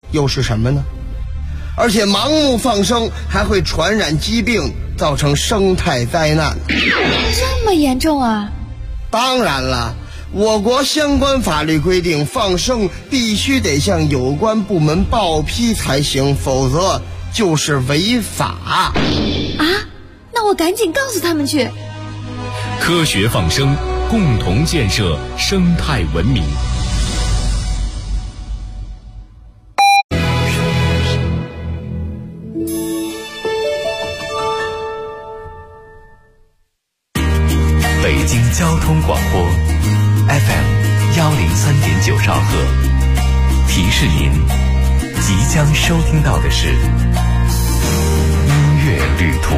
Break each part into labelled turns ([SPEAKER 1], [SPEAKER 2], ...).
[SPEAKER 1] 又是什么呢？而且盲目放生还会传染疾病，造成生态灾难。
[SPEAKER 2] 这么严重啊？
[SPEAKER 1] 当然了，我国相关法律规定，放生必须得向有关部门报批才行，否则就是违法。
[SPEAKER 2] 啊？那我赶紧告诉他们去。
[SPEAKER 3] 科学放生，共同建设生态文明。
[SPEAKER 4] 北京交通广播 FM103.9兆赫，提示您即将收听到的是音乐旅途。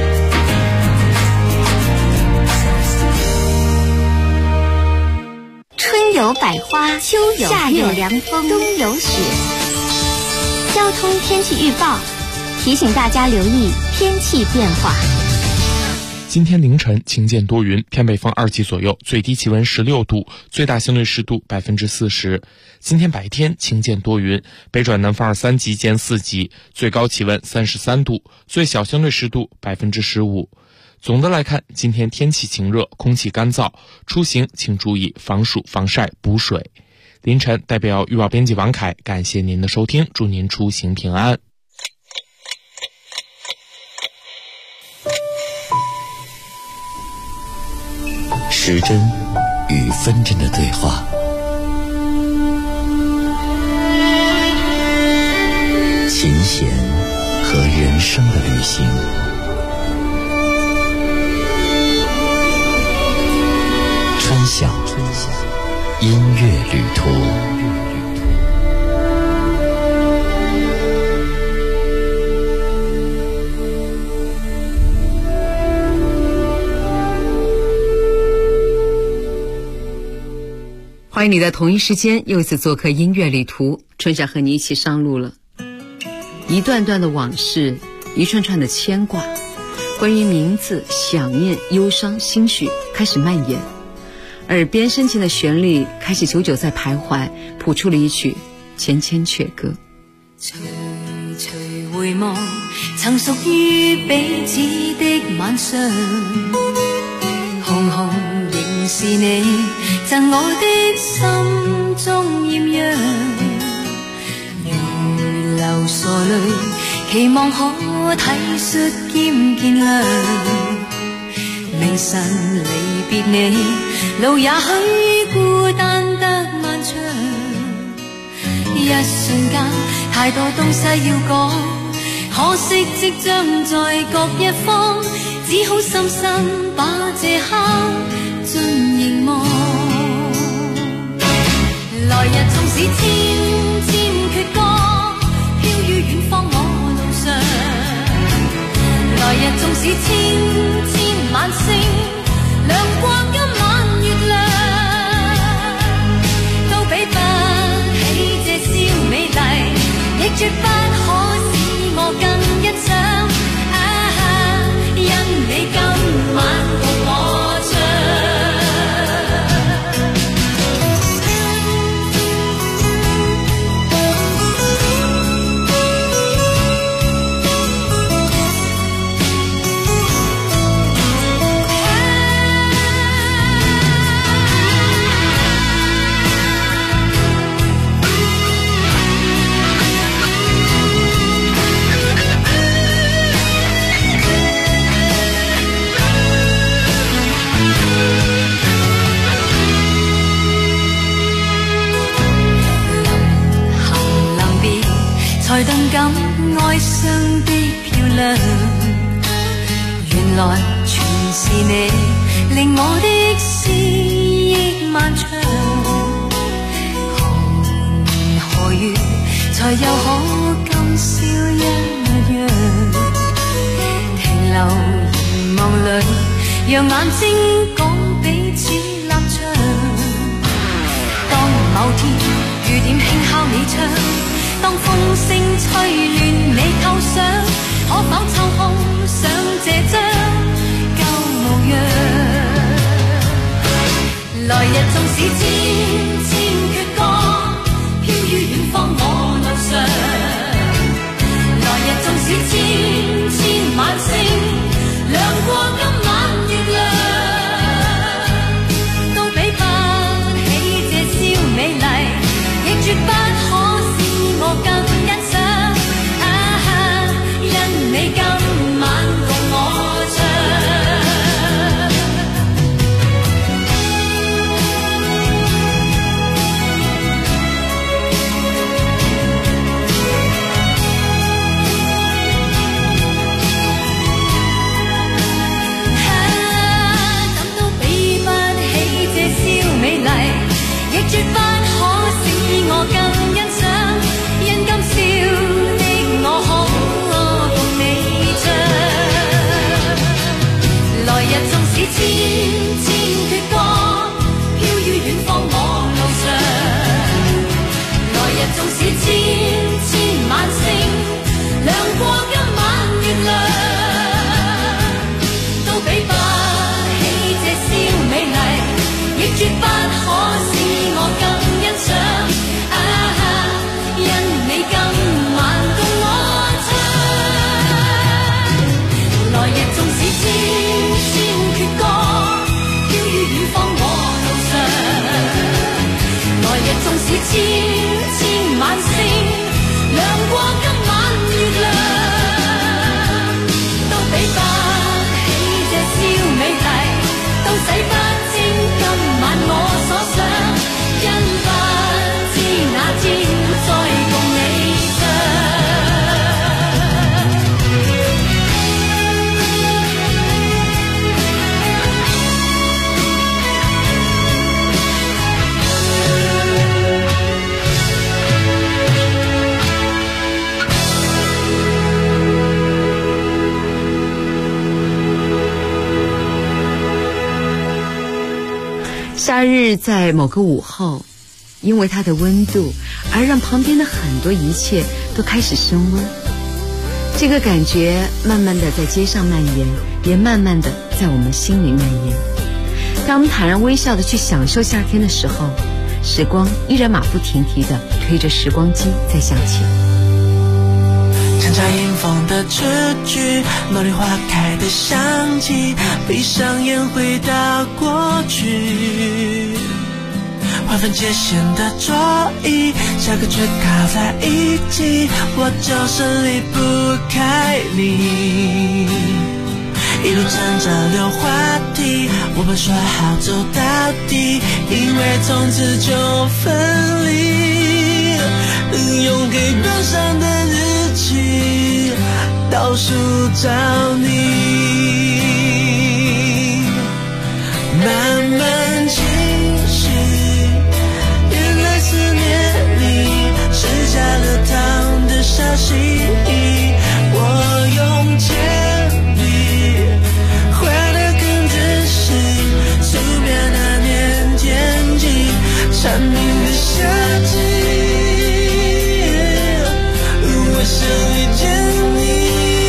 [SPEAKER 5] 春有百花，秋有夏有凉风，冬有雪。交通天气预报提醒大家留意天气变化。
[SPEAKER 6] 今天凌晨晴间多云，偏北风2级左右，最低气温16度，最大相对湿度40%。今天白天晴间多云，北转南风3级兼4级，最高气温33度，最小相对湿度15%。总的来看，今天天气晴热，空气干燥，出行请注意防暑防晒补水。凌晨代表预报编辑王凯感谢您的收听，祝您出行平安。
[SPEAKER 4] 时针与分针的对话，琴弦和人生的旅行，春晓音乐旅途。
[SPEAKER 7] 欢迎你在同一时间又一次做客音乐旅途，春晓和你一起上路了。一段段的往事，一串串的牵挂，关于名字、想念、忧伤、心绪开始蔓延，耳边深情的旋律开始久久在徘徊，谱出了一曲千千阙歌。
[SPEAKER 8] 徐徐回望曾屬於彼此的晚上，紅紅仍是你贈我的心中豔陽，如流傻淚，期望可體恤兼見諒。明晨離別你，路也許孤單得漫長，一瞬間太多東西要講，可惜即將在各一方，只好深深把這刻盡凝望。來日縱使千千闕歌，飄於遠方我路上。來日縱使千千晚星，亮過今晚月亮，都比不起這宵美麗，亦絕不可使我更欣賞。因你今晚共我唱。才動感哀傷的漂亮，原來全是你令我的思憶漫長。紅河月才又可今宵一樣，停留凝望裏，讓眼睛講彼此立場。當某天雨點輕敲你窗，當風聲吹亂你構想，可否抽空想這張舊模樣？來日縱使千千闕歌，飄於遠方我路上。
[SPEAKER 7] 夏日在某个午后，因为它的温度而让旁边的很多一切都开始升温。这个感觉慢慢的在街上蔓延，也慢慢的在我们心里蔓延。当我们坦然微笑的去享受夏天的时候，时光依然马不停蹄的推着时光机在向前。
[SPEAKER 9] 掺杂迎风的雏菊，茉莉花开的香气，闭上眼回到过去。划分界限的桌椅，下个却靠在一起，我就是离不开你。一路乘着溜滑梯，我们说好走到底，因为从此就分离。用黑板上的日期倒数找你，慢慢清晰，原来思念里是加了糖的消息。我用铅笔画得更仔细，素描那年天气，蝉鸣的夏季，我想遇见你。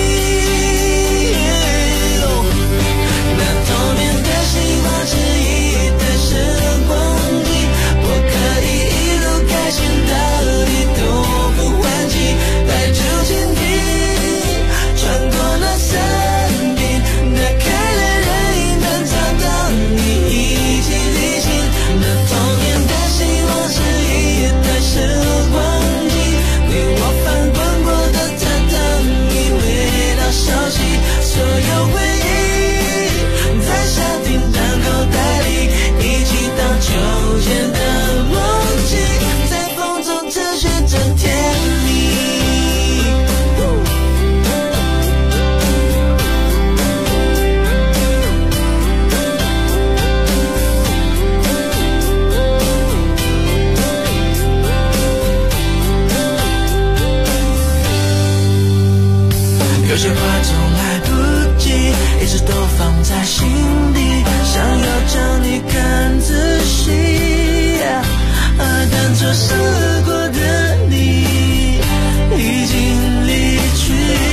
[SPEAKER 9] 那童年的希望是一台时光机，我可以一路开心到底都不换气，带着蜻蜓穿过那山顶，打开了任意门找到你一起旅行。那童年的希望是一台时光机，你我翻滚过的榻榻米，味道熟悉，所有回忆在沙丁档口袋里，一起荡秋千的梦境，在风中持续着甜蜜。有些话总来不及，一直都放在心底，想要将你看仔细。但错失过的你已经离去。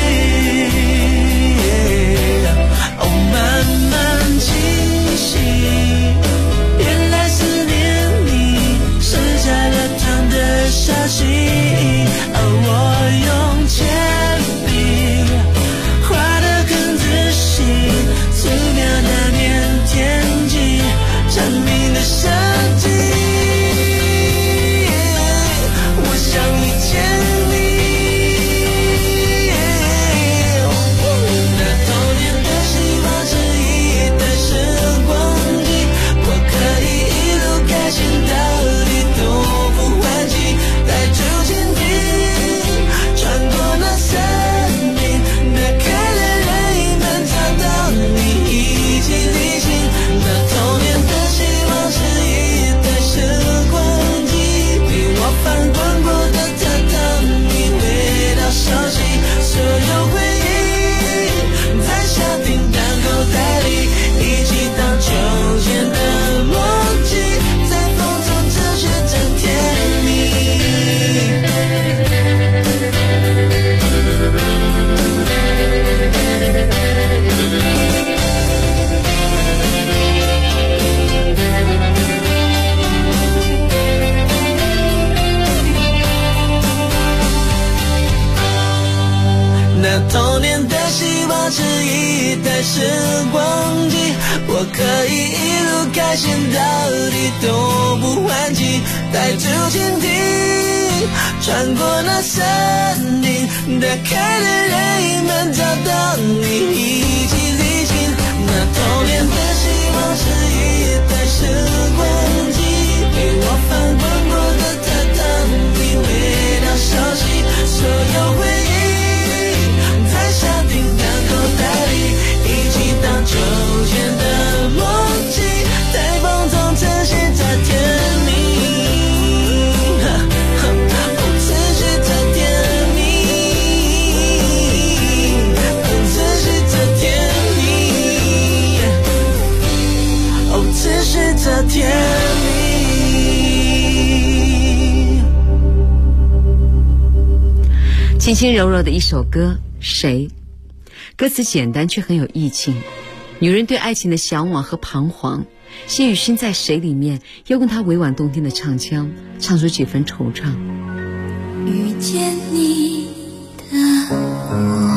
[SPEAKER 9] 慢慢清晰，原来思念你是加了糖的消息。我用铅笔画得更仔细，素描那年天气，蝉鸣的夏季，我想遇见你。那童年的希望是一台时光机，我可以一路开心到底都不换气，带着蜻蜓穿过那山顶，打开了任意门找到你一起旅行。那童年的希望是一台时光机，你我翻滚过的榻榻米，味道熟悉，所有回忆在沙丁档口袋里，一起荡秋千的梦境，在风中持续着甜蜜。那童年的希望是一台时光机，我可以一路开心到底都不换气，带着蜻蜓穿过那山顶，打开了任意门找到你一起旅行。那童年的希望是一台时光机，给我翻滚过的榻榻米，味道熟悉，所有回忆在沙丁档口袋里，一起荡秋千的梦境，在风中持续着甜蜜。持续着甜蜜，持续着甜
[SPEAKER 7] 轻轻柔柔的一首歌，谁？歌词简单却很有意境，女人对爱情的向往和彷徨，谢雨欣在谁里面又用她委婉动听的唱腔唱出几分惆怅。
[SPEAKER 8] 遇见你的我，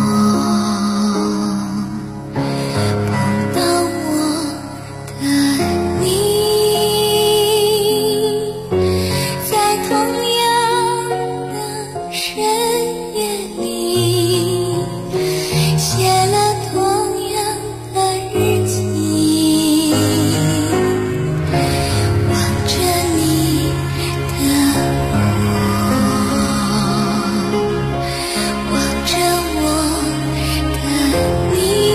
[SPEAKER 8] 碰到我的你，在同样的深夜里，写了同样的日记，望着你的望着我的你，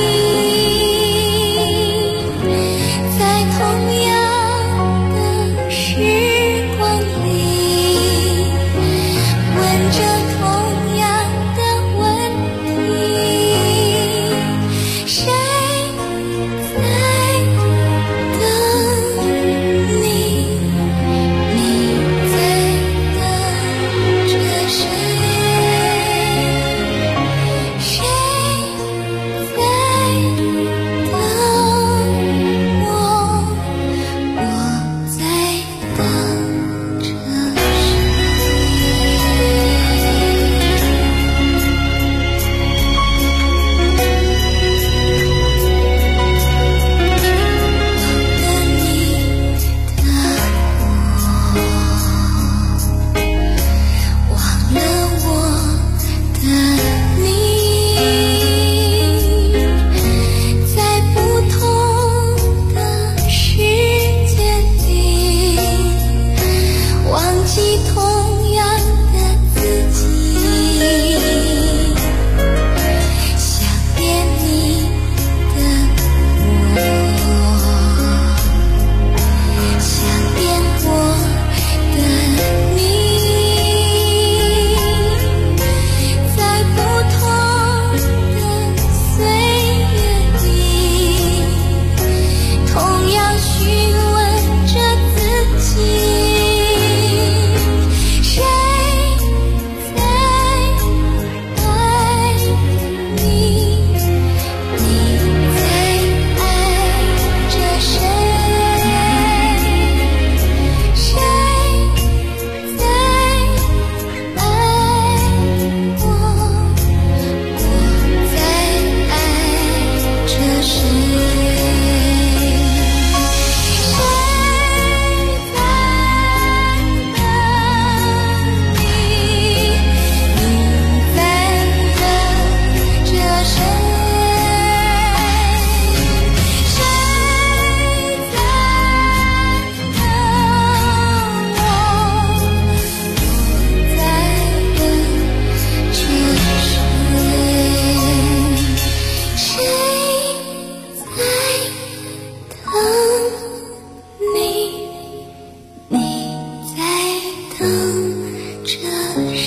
[SPEAKER 8] 在同样的时光里，问着同样的问题，谁在等你？你在等着谁？谁在等我？我在等着忘了我的你，在不同的世界里，忘记同样的自己，想念你的我，想念我的你，在不同的岁月里，同样询问着自己，谁在爱你？你在爱着谁？谁在爱我？我在爱着谁？谁在等你？你在等着谁？谁在等我？我在等着谁？谁在等你？你在等着谁？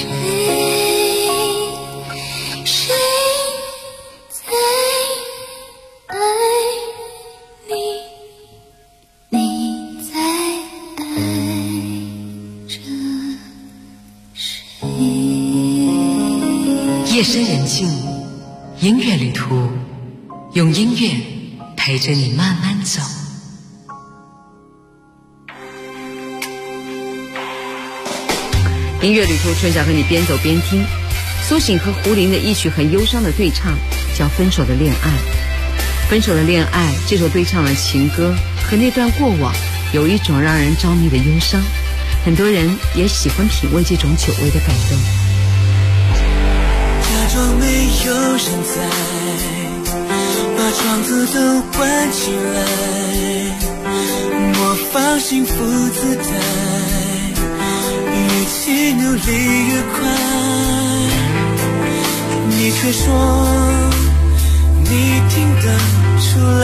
[SPEAKER 8] 谁在爱你？你在爱着谁？
[SPEAKER 7] 夜深人静，音乐旅途，用音乐陪着你慢慢走。音乐旅途，春晓和你边走边听。苏醒和胡林的一曲很忧伤的对唱，叫《分手的恋爱》。分手的恋爱这首对唱的情歌和那段过往有一种让人着迷的忧伤，很多人也喜欢品味这种久违的感动。
[SPEAKER 9] 假装没有人在，把窗子都关起来，模仿幸福姿态，语气努力越快，你却说你听得出来。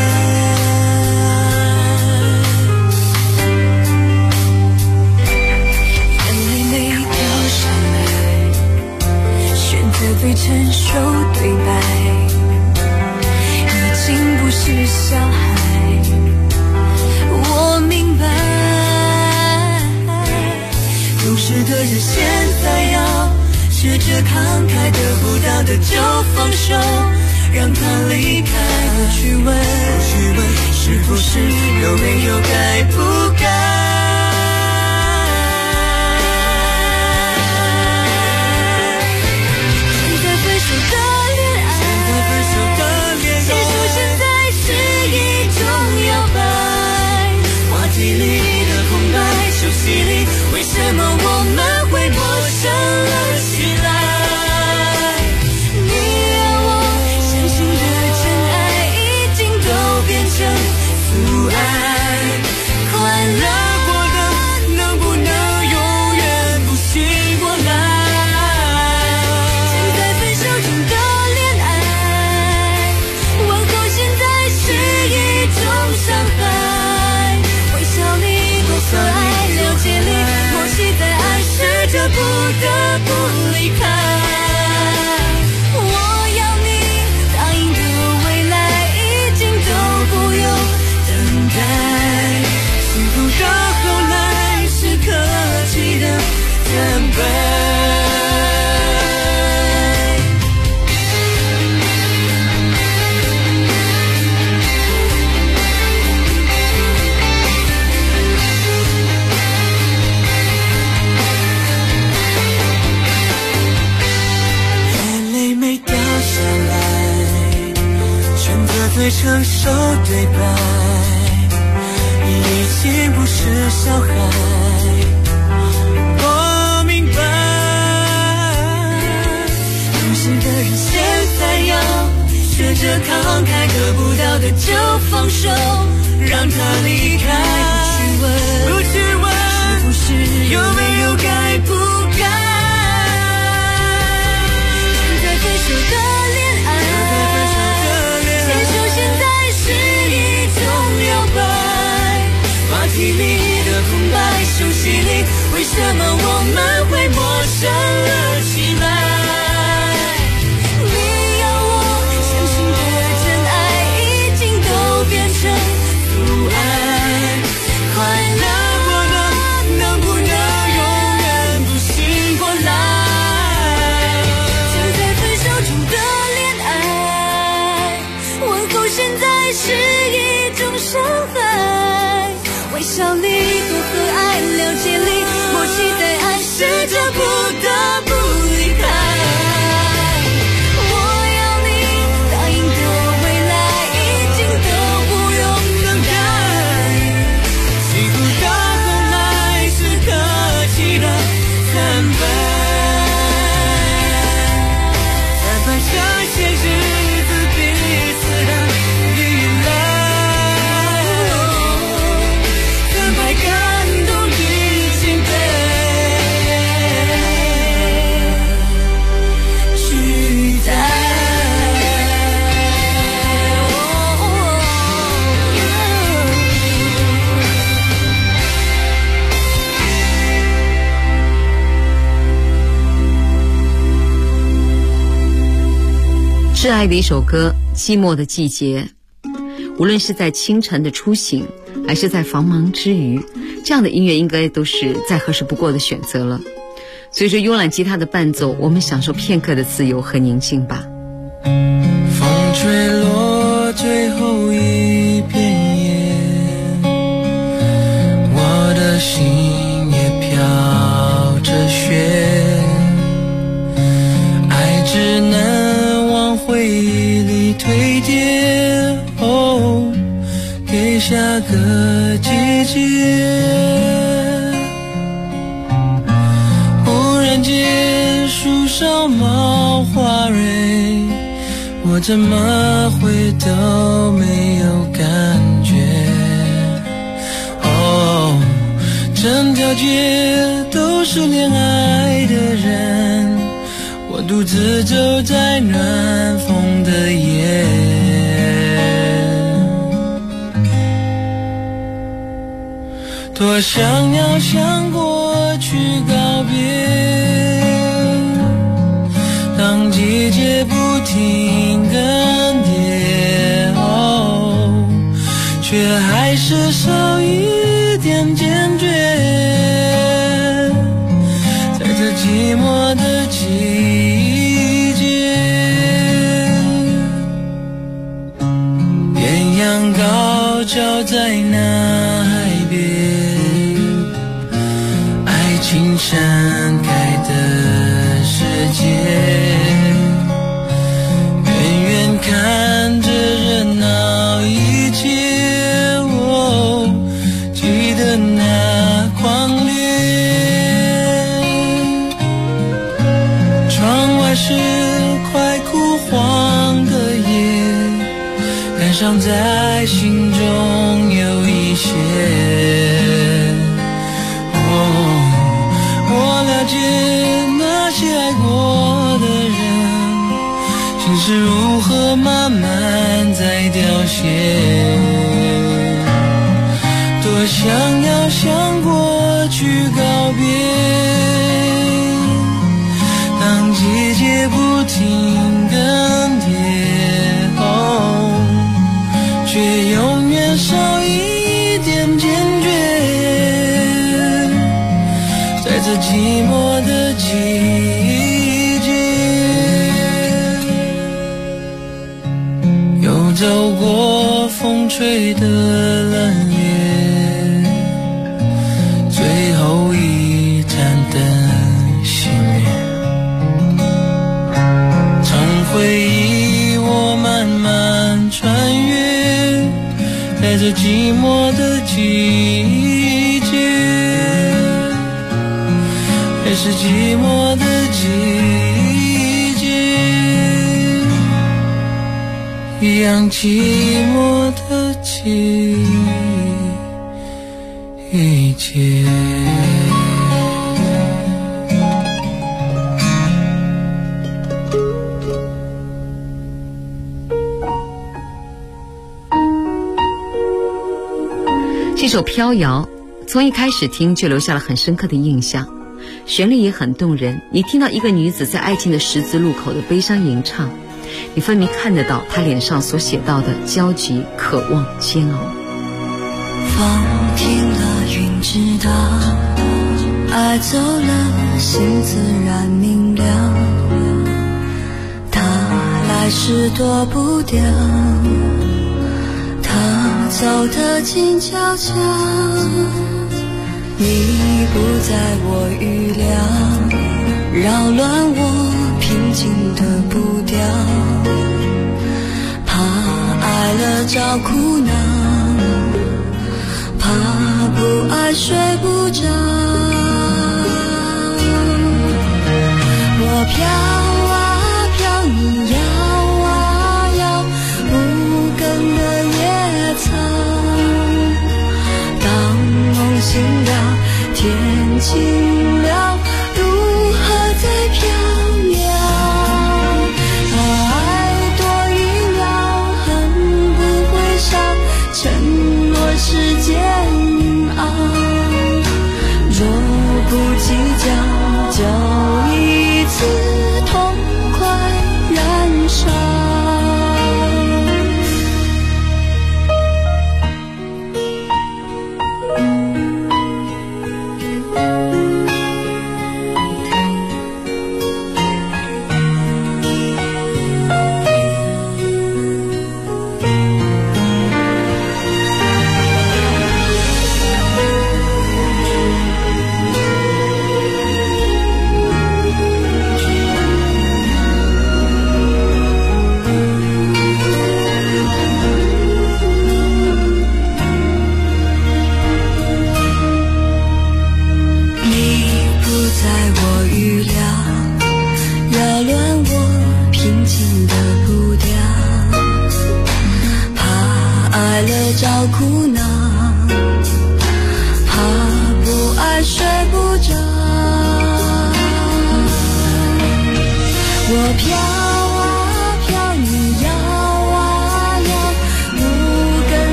[SPEAKER 9] 眼泪没掉下来，选择对成熟对白，已经不是小孩，我明白。懂事的人现在要学着慷慨，得不到的就放手，让它离开。不去问是不是，有没有该不该。为什么我们会陌生了起来？你让我相信的真爱已经都变成阻碍。快乐过的能不能永远不醒过来？现在分手中的恋爱，问候现在是一种伤害。微笑里多可爱，了解里默契在暗示着不得不离开。我要你答应的未来已经都不用等待。幸福的后来是客气的坦白。最成熟对白，已经不是小孩。我明白，同行的人现在要学着慷慨，得不到的就放手，让它离开。不去问是不是，有没有该不该。现在分手的恋爱，话题里的空白，休息里为什么我们会陌生了起来？你要我相信的真爱已经都变成阻碍。快乐过的能不能永远不醒过来？就在分手中的恋爱，问候现在是一种伤害。微笑里多和爱，了解里默契在暗示着不得不离开。我要你答应的未来已经都不用等待。幸福的后来是客气的坦白，坦白这些日子彼此的依赖。感动已经被取代。
[SPEAKER 7] 挚爱的一首歌《寂寞的季节》，无论是在清晨的初醒，还是在繁忙之余，这样的音乐应该都是再合适不过的选择了。随着慵懒吉他的伴奏，我们享受片刻的自由和宁静吧。
[SPEAKER 9] 风吹落最后一片叶，我的心也飘着雪，爱只能往回忆里堆叠，哦，给下个季节。忽然间树上冒花蕊，我怎么会都没有感觉，哦，整条街都是恋爱的人，我独自走在暖风的夜，多想要向过去告别，当季节不停更迭，哦，却还是少一点坚决，在这寂寞的季是快枯黄的叶，感伤在心中有一些。我了解那些爱过的人，心是如何慢慢在凋谢。多想要向过去告别，当季节不停更迭，却永远少一点坚决。在这寂寞的季节，又走过风吹的冷夜，最后一盏灯熄灭。从回忆我慢慢穿越，在这寂寞的季节，还是寂寞的季节，一样寂寞的季节。
[SPEAKER 7] 这首《飘摇》从一开始听就留下了很深刻的印象，旋律也很动人。你听到一个女子在爱情的十字路口的悲伤吟唱，你分明看得到她脸上所写到的焦急、渴望、煎熬。
[SPEAKER 8] 风停了，云知道，爱走了，心自然明了。他来时躲不掉，他走得静悄悄。你不在我预料，扰乱我平静的步调。怕爱了找苦恼，怕不爱睡不着。我飘啊飘，你摇啊摇，无根的野草。当梦醒了，天晴了，如何在飘渺？爱多一秒，恨不会少，承诺是煎熬。若不计较，就一次痛快燃烧。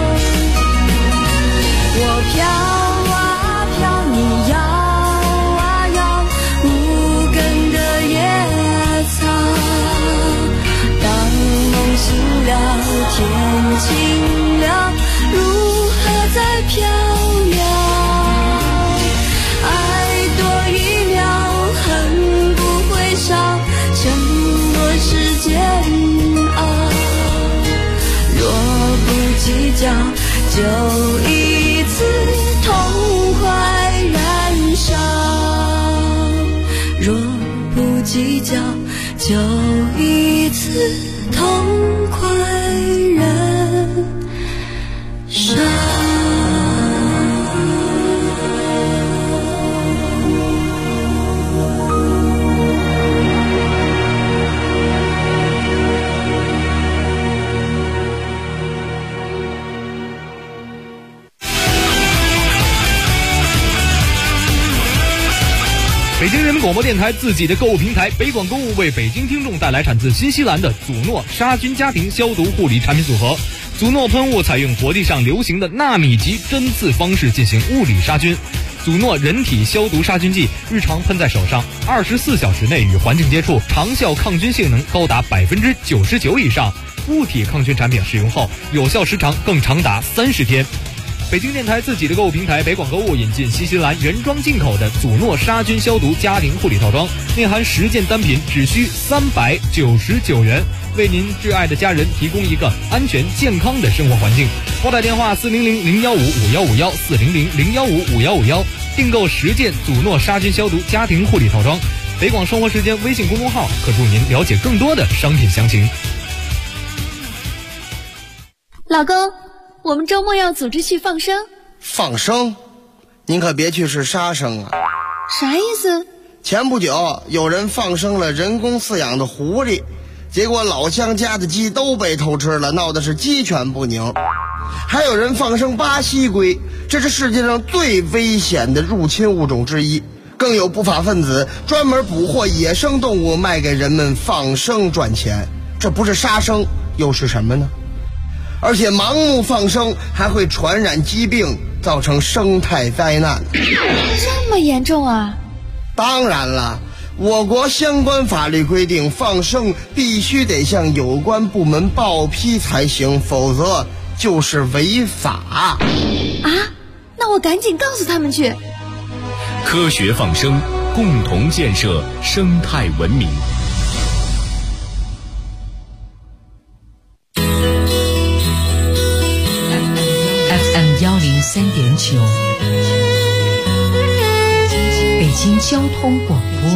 [SPEAKER 8] 我飘啊飘，你摇啊计较，就一次痛快燃烧。若不计较，就一次痛快燃烧。
[SPEAKER 10] 北京人民广播电台自己的购物平台北广购物为北京听众带来产自新西兰的祖诺杀菌家庭消毒护理产品组合。祖诺喷雾采用国际上流行的纳米级针刺方式进行物理杀菌。祖诺人体消毒杀菌剂日常喷在手上，24小时内与环境接触，长效抗菌性能高达99%以上。物体抗菌产品使用后，有效时长更长达30天。北京电台自己的购物平台北广购物引进新西兰原装进口的祖诺杀菌消毒家庭护理套装，内含10件单品，只需399元，为您挚爱的家人提供一个安全健康的生活环境。拨打电话400-015-5151 400-015-5151，订购10件祖诺杀菌消毒家庭护理套装。北广生活时间微信公众号可助您了解更多的商品详情。
[SPEAKER 2] 老公，我们周末要组织去放生。
[SPEAKER 1] 放生？您可别去是杀生啊！
[SPEAKER 2] 啥意思？
[SPEAKER 1] 前不久有人放生了人工饲养的狐狸，结果老乡家的鸡都被偷吃了，闹的是鸡犬不宁。还有人放生巴西龟，这是世界上最危险的入侵物种之一。更有不法分子专门捕获野生动物卖给人们放生赚钱，这不是杀生又是什么呢？而且盲目放生还会传染疾病，造成生态灾难。
[SPEAKER 2] 这么严重啊？
[SPEAKER 1] 当然了，我国相关法律规定，放生必须得向有关部门报批才行，否则就是违法。
[SPEAKER 2] 啊？那我赶紧告诉他们去。
[SPEAKER 3] 科学放生，共同建设生态文明。
[SPEAKER 7] 103.9，北京交通广播，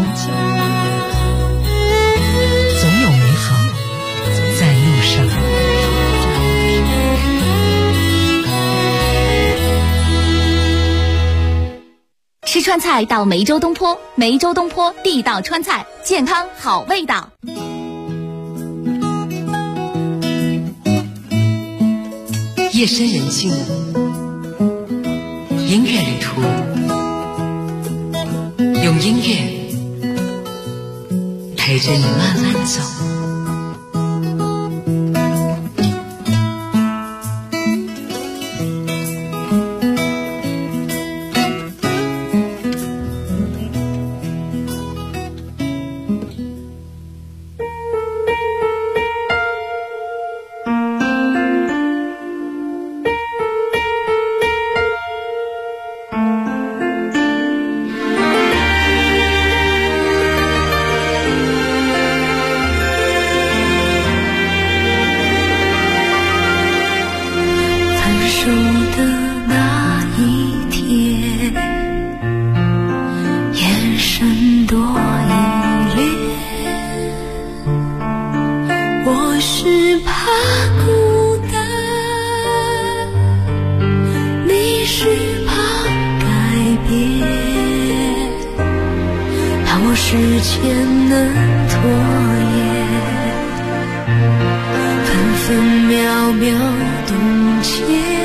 [SPEAKER 7] 总有美好在路上。
[SPEAKER 5] 吃川菜到梅州东坡，梅州东坡地道川菜，健康好味道。
[SPEAKER 7] 夜深人静，音乐旅途，用音乐陪着你慢慢走。
[SPEAKER 8] 时间能拖延，分分秒秒冻结，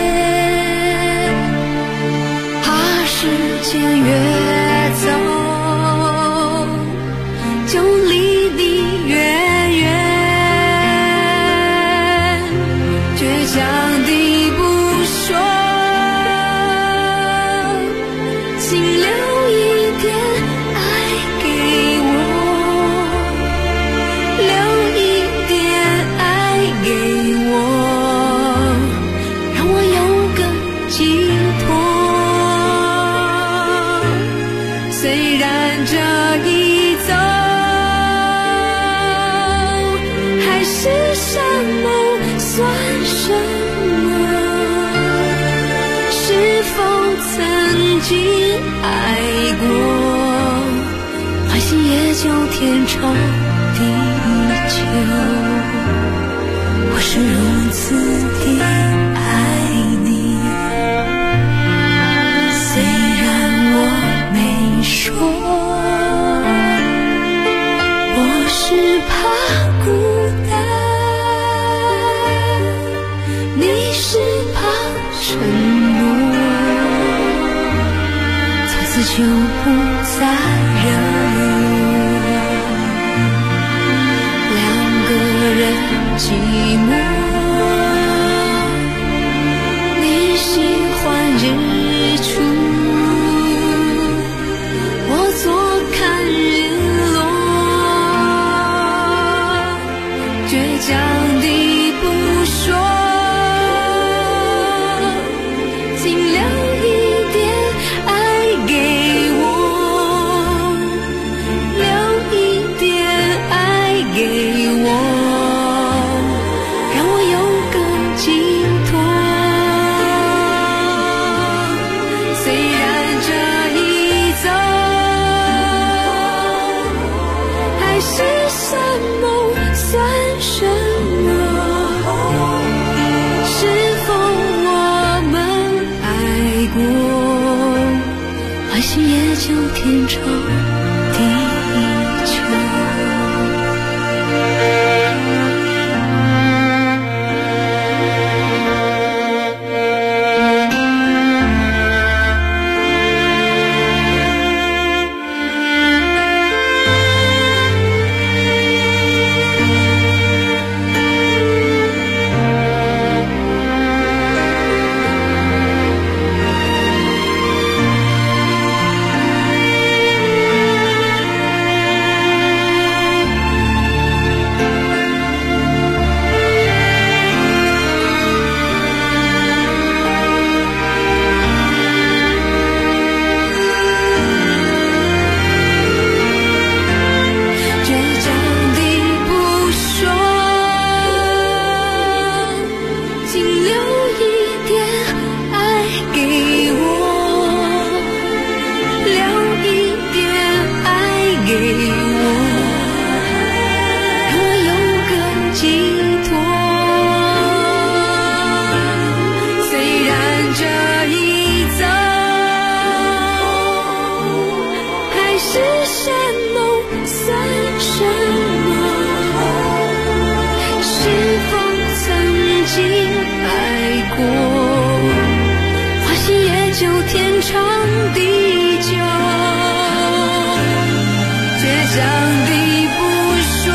[SPEAKER 8] 怕时间越走就离你越远，倔强地不说，请留一点爱给我，留一点爱给我，让我有个寄托。虽然这一走还是什么算什么， 曾经爱过，欢喜也就天长地久。我是如此的爱你，虽然我没说，我是怕孤单，你是怕承诺，从此就不再热络，两个人寂寞。你喜欢日出，我坐看日落，倔强地不说，尽量一点爱给我，留一点爱给我，让我有个寄托。虽然这一走，还是山盟算什么？是否我们爱过，欢喜也就天长地久。天长地久，倔强地不说，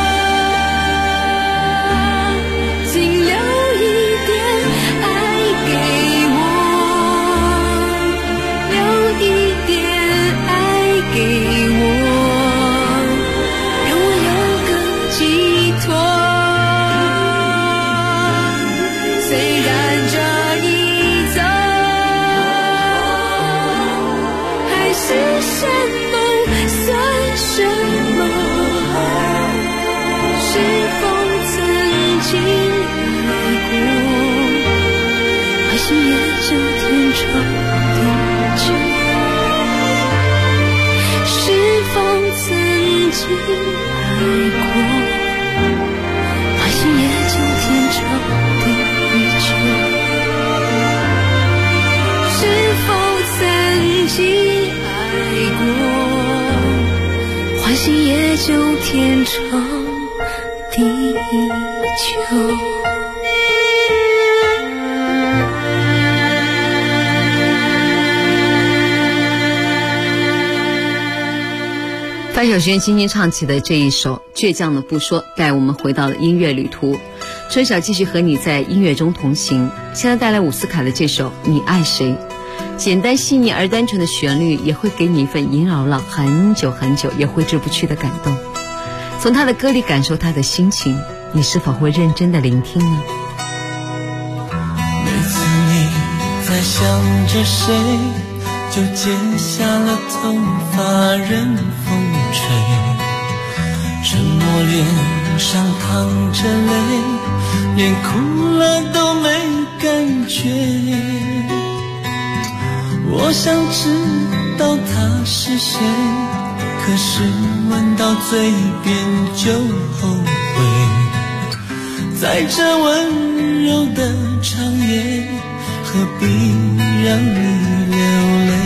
[SPEAKER 8] 请留一点爱给我，留一点爱给我，让我有个寄托。虽然这一走，是什么算什么？是否曾经爱过，欢喜也就天长地久。是否曾经爱过，欢喜也就天长地久。是否曾经爱过，欢喜也就天长地久。
[SPEAKER 7] 范晓萱轻轻唱起的这一首《倔强的不说》，带我们回到了音乐旅途。春晓继续和你在音乐中同行，现在带来伍思凯的这首《你爱谁》。简单细腻而单纯的旋律也会给你一份萦绕了很久很久也挥之不去的感动。从他的歌里感受他的心情，你是否会认真的聆听呢？
[SPEAKER 9] 每次你在想着谁，就剪下了头发任风吹，沉默脸上淌着泪，连哭了都没感觉。 我想知道他是谁，可是闻到嘴边就后悔。在这温柔的长夜，何必让你流泪？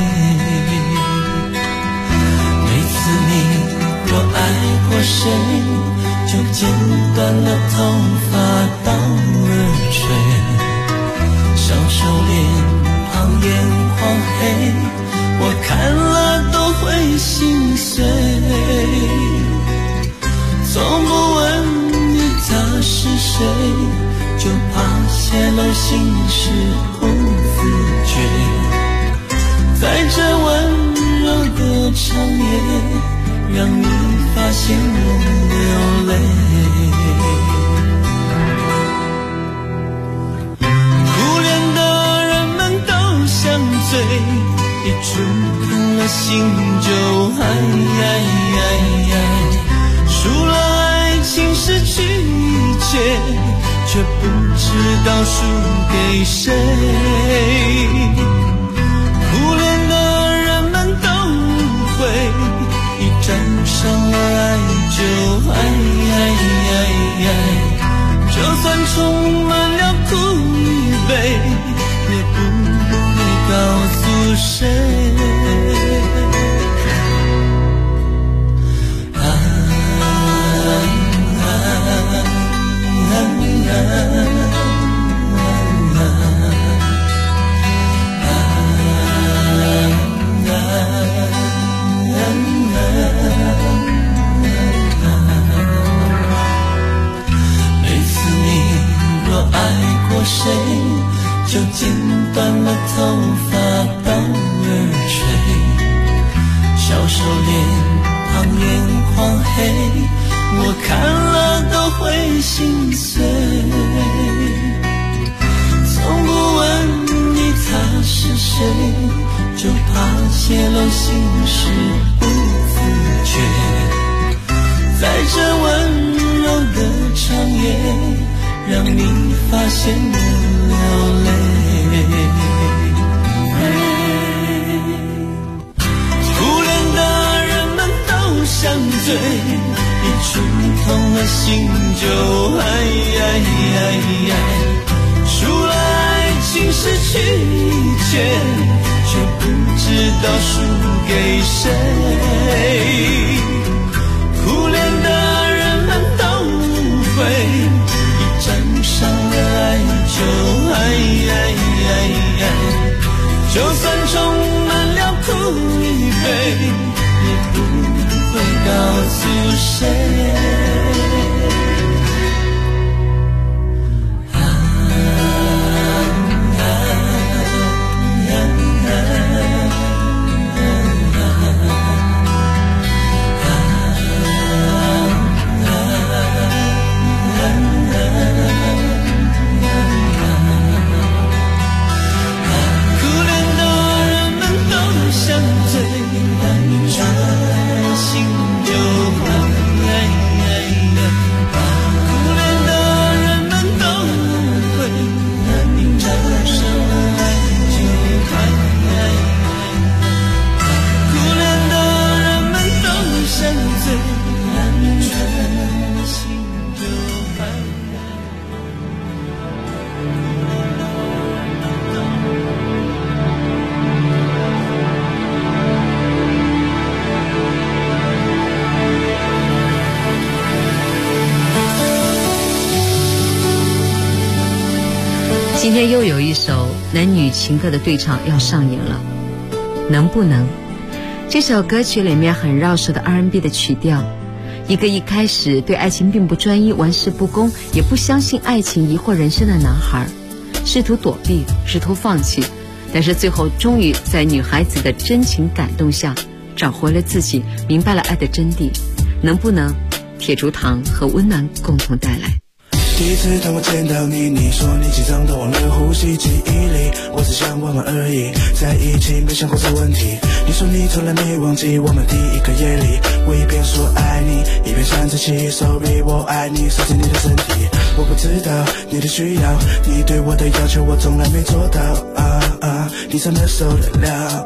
[SPEAKER 9] 每次你若爱过谁，就剪断了头发到耳垂，小手脸旁眼眶黑，我看了都会心碎。从不问你他是谁，就怕泄露心事不自觉。在这温柔的长夜，让你发现我流泪。苦恋的人们都像醉，一触碰了心就输了爱情失去一切，却不知道输给谁。苦恋的人们都会，一沾上了爱就就算充满了苦与悲，也不会告诉谁。谁就剪断了头发到耳垂，小手脸旁眼眶黑，我看了都会心碎。从不问你他是谁，就怕泄露心事不自觉。在这温柔的长夜，让你发现我流泪。苦恋的人们都像醉，一触碰了心就输了爱情失去一切，却不知道输给谁。苦恋的人们都会，沾上了爱就算充满了苦与悲，也不会告诉谁。
[SPEAKER 7] 今天又有一首男女情歌的对唱要上演了，能不能？这首歌曲里面很绕舌的 R&B 的曲调，一个一开始对爱情并不专一、玩世不恭，也不相信爱情疑惑人生的男孩，试图躲避，试图放弃，但是最后终于在女孩子的真情感动下找回了自己，明白了爱的真谛。能不能？铁竹堂和温暖共同带来。
[SPEAKER 9] 第一次当我见到你，你说你紧张到忘了呼吸，记忆里我只想玩玩而已，在一起没想过这问题。你说你从来没忘记我们第一个夜里，我一边说爱你，一边想着起手臂，我爱你，手进你的身体。我不知道你的需要，你对我的要求我从来没做到你怎么受得了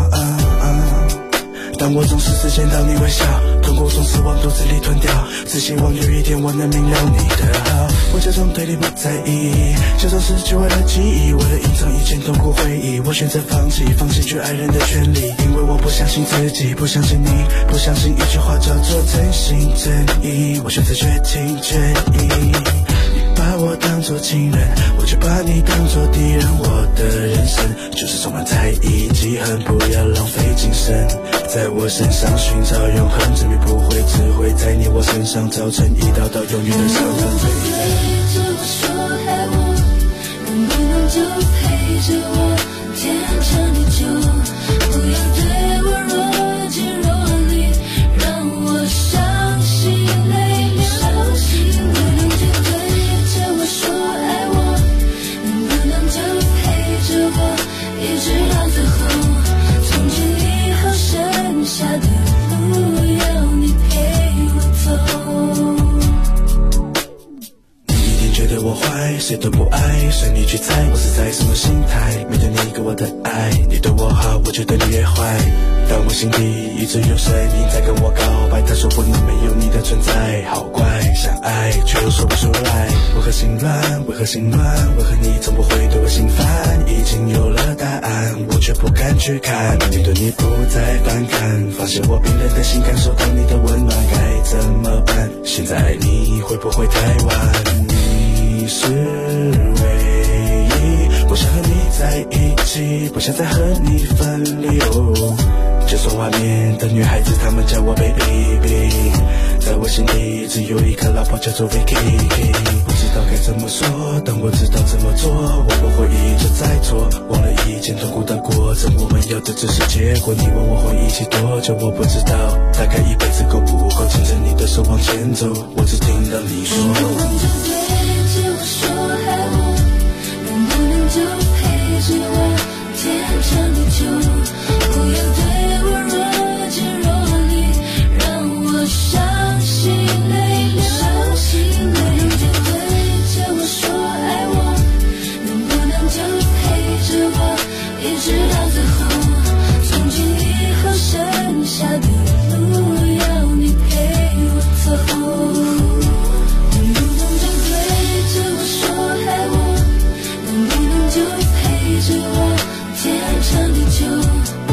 [SPEAKER 9] 但我总是只见到你微笑，痛苦总是往肚子里吞掉，只希望有一天我能明了你的好。我假装对你不在意，假装失去我的记忆，为了隐藏以前痛苦回忆，我选择放弃去爱人的权利，因为我不相信自己，不相信你，不相信一句话叫做真心真意，我选择绝情绝义。把我当作情人，我就把你当作敌人。我的人生就是充满猜疑、记恨，不要浪费精神在我身上寻找永恒，证明不会，只会在你我身上造成一道道永远的伤痕。
[SPEAKER 8] 对着我说爱我，能不能就陪着我天长地久？不要对我若即若离，让我伤心泪流。能不能就对着我说爱我，能不能就陪着我一直到最后？从今以后剩下的路要你陪我走。
[SPEAKER 9] 觉得我坏，谁都不爱，随你去猜我是在什么心态。面对你给我的爱，你对我好，我就对你越坏。但我心底一直有声音在跟我告白，他说不能没有你的存在。好怪，想爱却又说不出来，为何心乱？为何心乱？为何你从不会对我心烦？已经有了答案，我却不敢去看。面对你不再反感，发现我冰冷的心感受到你的温暖，该怎么办？现在你会不会太晚？你是唯一，不想和你在一起，不想再和你分离。就算外面的女孩子她们叫我 baby， 在我心里只有一个老婆叫做 Vicky。 不知道该怎么说，但我知道怎么做，我不会一直在做，忘了以前痛苦的过程，我们要的只是结果。你问我会一起多久，我不知道，大概一辈子够不够牵着你的手往前走，我只听到你说
[SPEAKER 8] 能不能就对着我说爱我，能不能就陪着我天长地久？不要对我若即若离，让我伤心泪流。能不能就对着我说爱我，能不能就陪着我一直到最后？从今以后剩下的路要你陪我走。能不能就对着我说爱我，能不能就陪着我天长地久？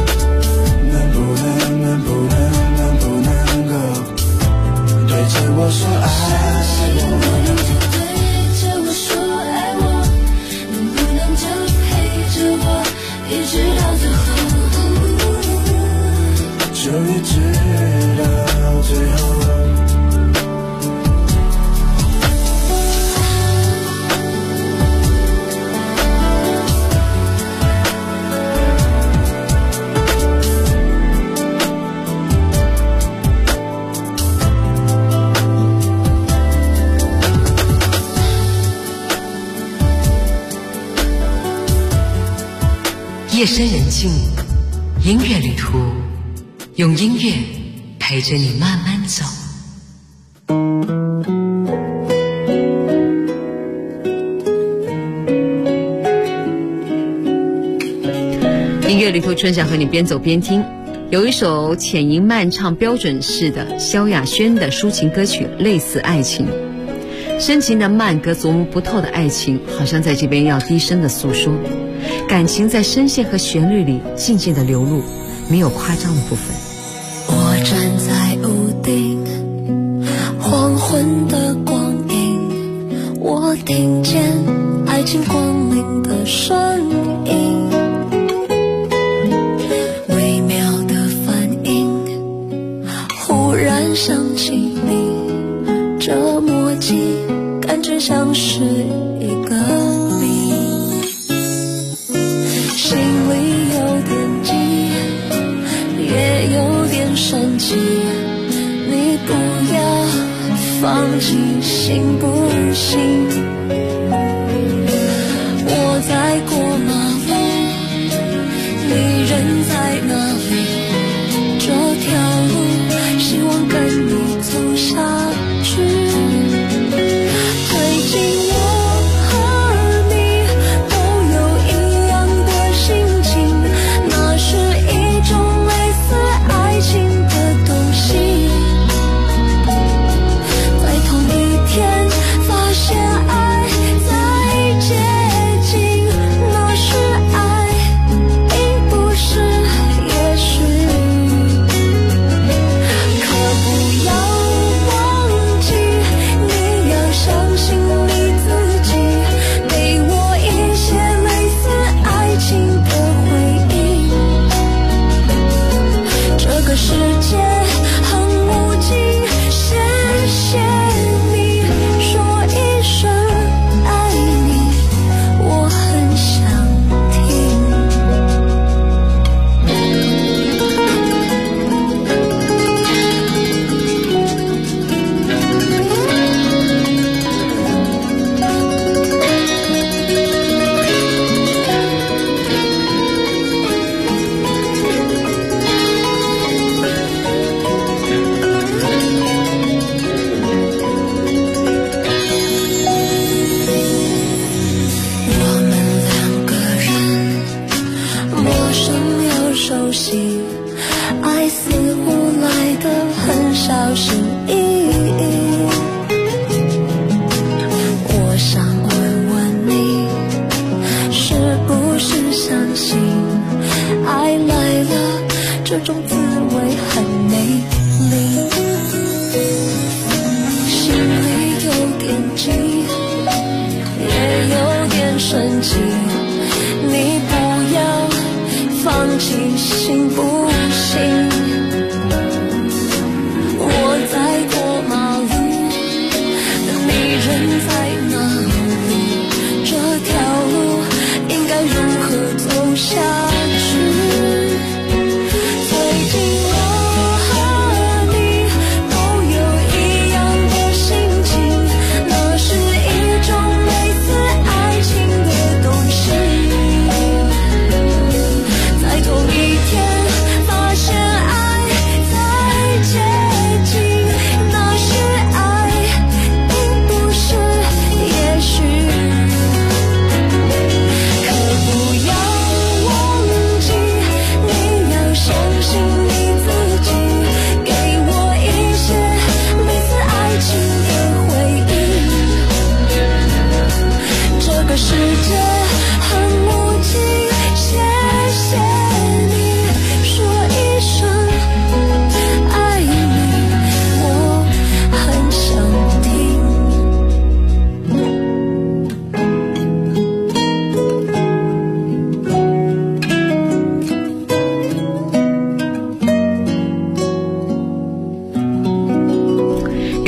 [SPEAKER 9] 能不能够对着我说爱我？
[SPEAKER 8] 能不能就对着我说爱我，能不能就陪着我一直到最后？
[SPEAKER 9] 就一直到最后。
[SPEAKER 7] 夜深人静，音乐旅途，用音乐陪着你慢慢走。音乐旅途，春想和你边走边听。有一首浅吟慢唱标准式的萧亚轩的抒情歌曲《类似爱情》，深情的慢歌，琢磨不透的爱情，好像在这边要低声的诉说。感情在声线和旋律里静静的流露，没有夸张的部分。
[SPEAKER 8] 我站在屋顶，黄昏的光影，我听见爱情光临的声音，微妙的反应，忽然想起你，这默契感觉像是一个心里有点急，也有点生气，你不要放弃，行不行？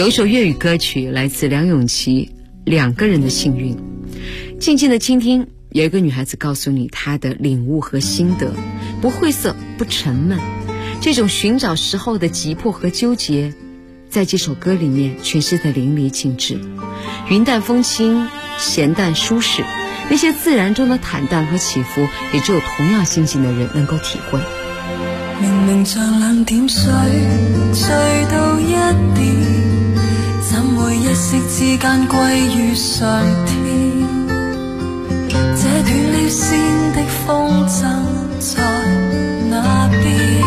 [SPEAKER 7] 有一首粤语歌曲来自梁咏琪，两个人的幸运。静静的倾听，有一个女孩子告诉你她的领悟和心得，不晦涩，不沉闷。这种寻找时候的急迫和纠结，在这首歌里面诠释得淋漓尽致。云淡风轻，咸淡舒适，那些自然中的坦荡和起伏，也只有同样心境的人能够体会。
[SPEAKER 9] 明明像2點水醉到1點，怎會一息之間歸於上天？這斷了線的風箏在那邊，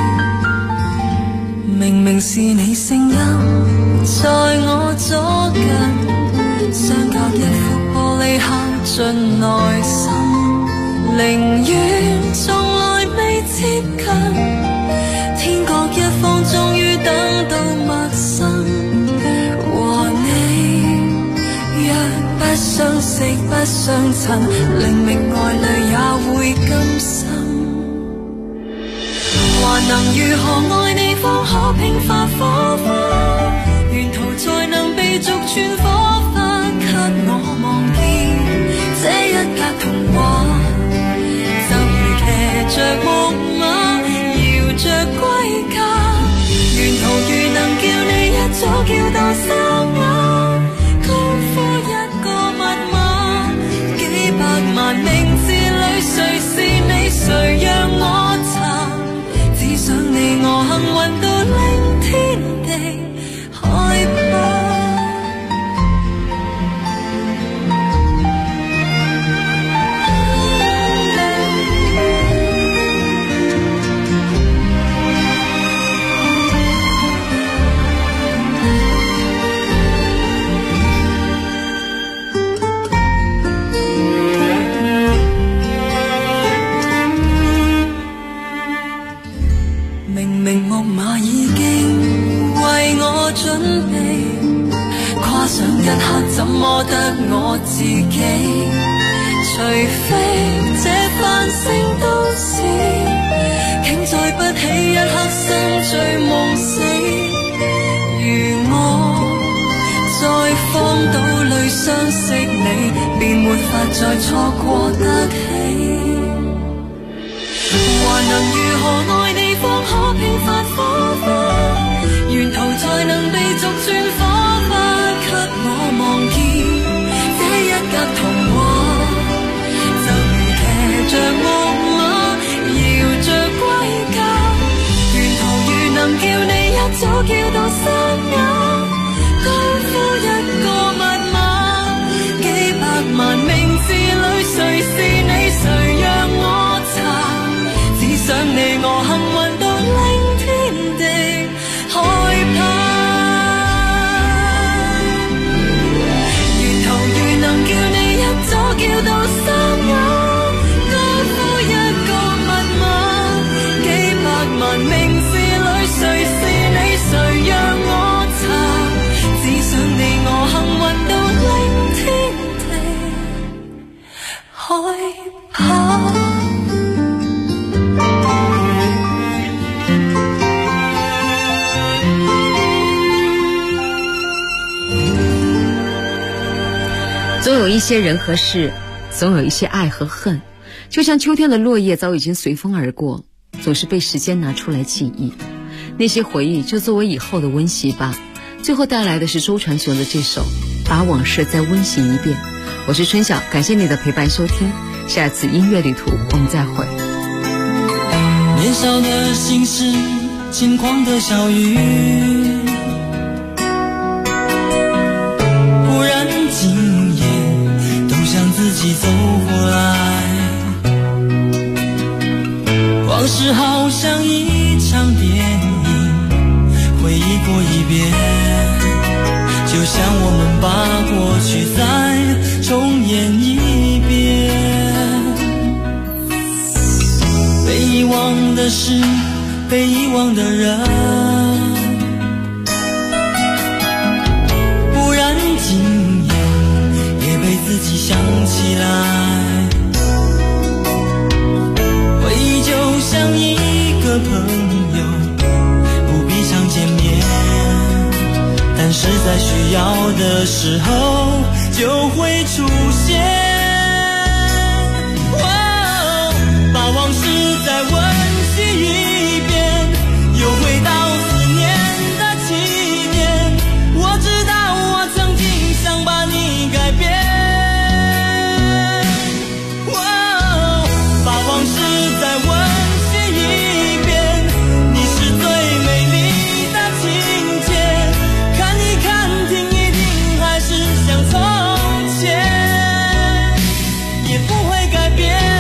[SPEAKER 9] 明明是你聲音在我左近，相隔1副玻璃敲進內心，寧願從來未接近，天各一方終於等到陌生，和你若不相識不相襯，靈明愛侶也會甘心。還能如何愛你方可迸發火花，沿途才能被逐串火花給我望見這一格童話，就如騎着木馬搖着歸家，沿途如能叫你一早叫到沙啞，高呼一個密碼，幾百萬名字裏誰是你誰讓我查，只想你我幸運到令天地害怕。一刻怎麼得我自己？除非這繁星都市，竟再不起一刻心醉夢死。如我在荒島裏相識你，便沒法再錯過得起。還能如何愛你方可迸發火花，沿途才能被逐轉火花給我望見這一格童話，就如騎着木馬搖着歸家，沿途如能叫你一早叫到沙啞，高呼一個密碼，幾百萬名字裏誰是你誰讓我查，只想你我幸運到令天地害怕。叫到沙啞，高呼一個密碼，幾百萬名字裏誰是你誰讓我查，只想你我幸運到令天地害怕。
[SPEAKER 7] 总有一些人和事，总有一些爱和恨，就像秋天的落叶早已经随风而过，总是被时间拿出来记忆。那些回忆就作为以后的温习吧。最后带来的是周传雄的这首《把往事再温习一遍》。我是春晓，感谢你的陪伴收听，下次音乐旅途我们再会。
[SPEAKER 9] 年少的心事，轻狂的小雨，忽然惊艳，都向自己走过来。往事好像一场电影，回忆过一遍，就像我们把过去再重演一遍。被遗忘的事，被遗忘的人，忽然惊艳，也被自己想起来。回忆就像一个朋友，不必常见面，但是时候就会出现。把往事再温习一遍，又回到思念的起点。我知道我曾经想把你改变。把往事再温习一遍，你是最美丽的情节。看一看，听一听，还是像从前，也不会改变。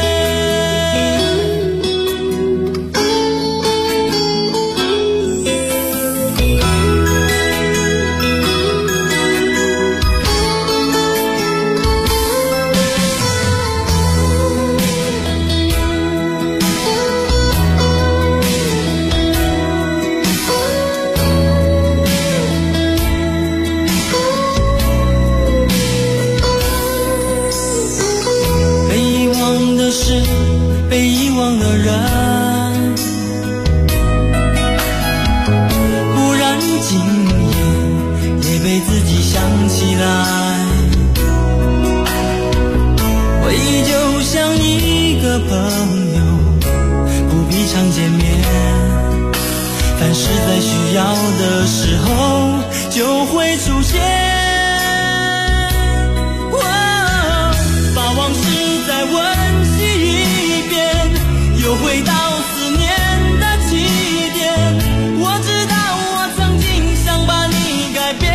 [SPEAKER 9] 被遗忘的人，不然今夜也被自己想起来。回忆就像一个朋友，不必常见面，凡是在需要的时候就会出现。把往事再温习一遍，又回到思念的起点。我知道我曾经想把你改变。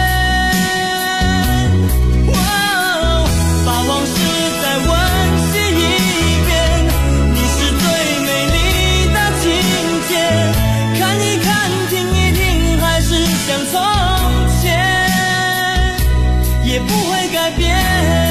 [SPEAKER 9] 把往事再温习一遍，你是最美丽的情节。看一看，听一听，还是像从前，也不会改变。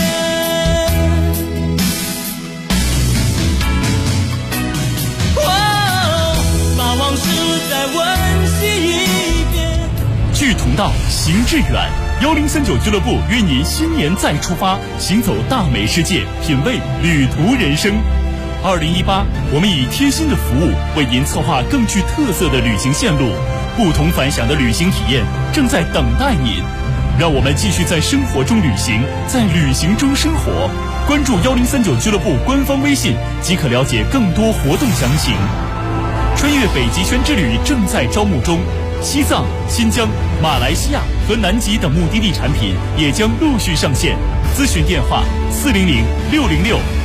[SPEAKER 3] 志同道，行致远。1039俱乐部约您新年再出发，行走大美世界，品味旅途人生。2018，我们以贴心的服务为您策划更具特色的旅行线路，不同凡响的旅行体验正在等待您。让我们继续在生活中旅行，在旅行中生活。关注1039俱乐部官方微信，即可了解更多活动详情。穿越北极圈之旅正在招募中，西藏、新疆、马来西亚和南极等目的地产品也将陆续上线。咨询电话：400-606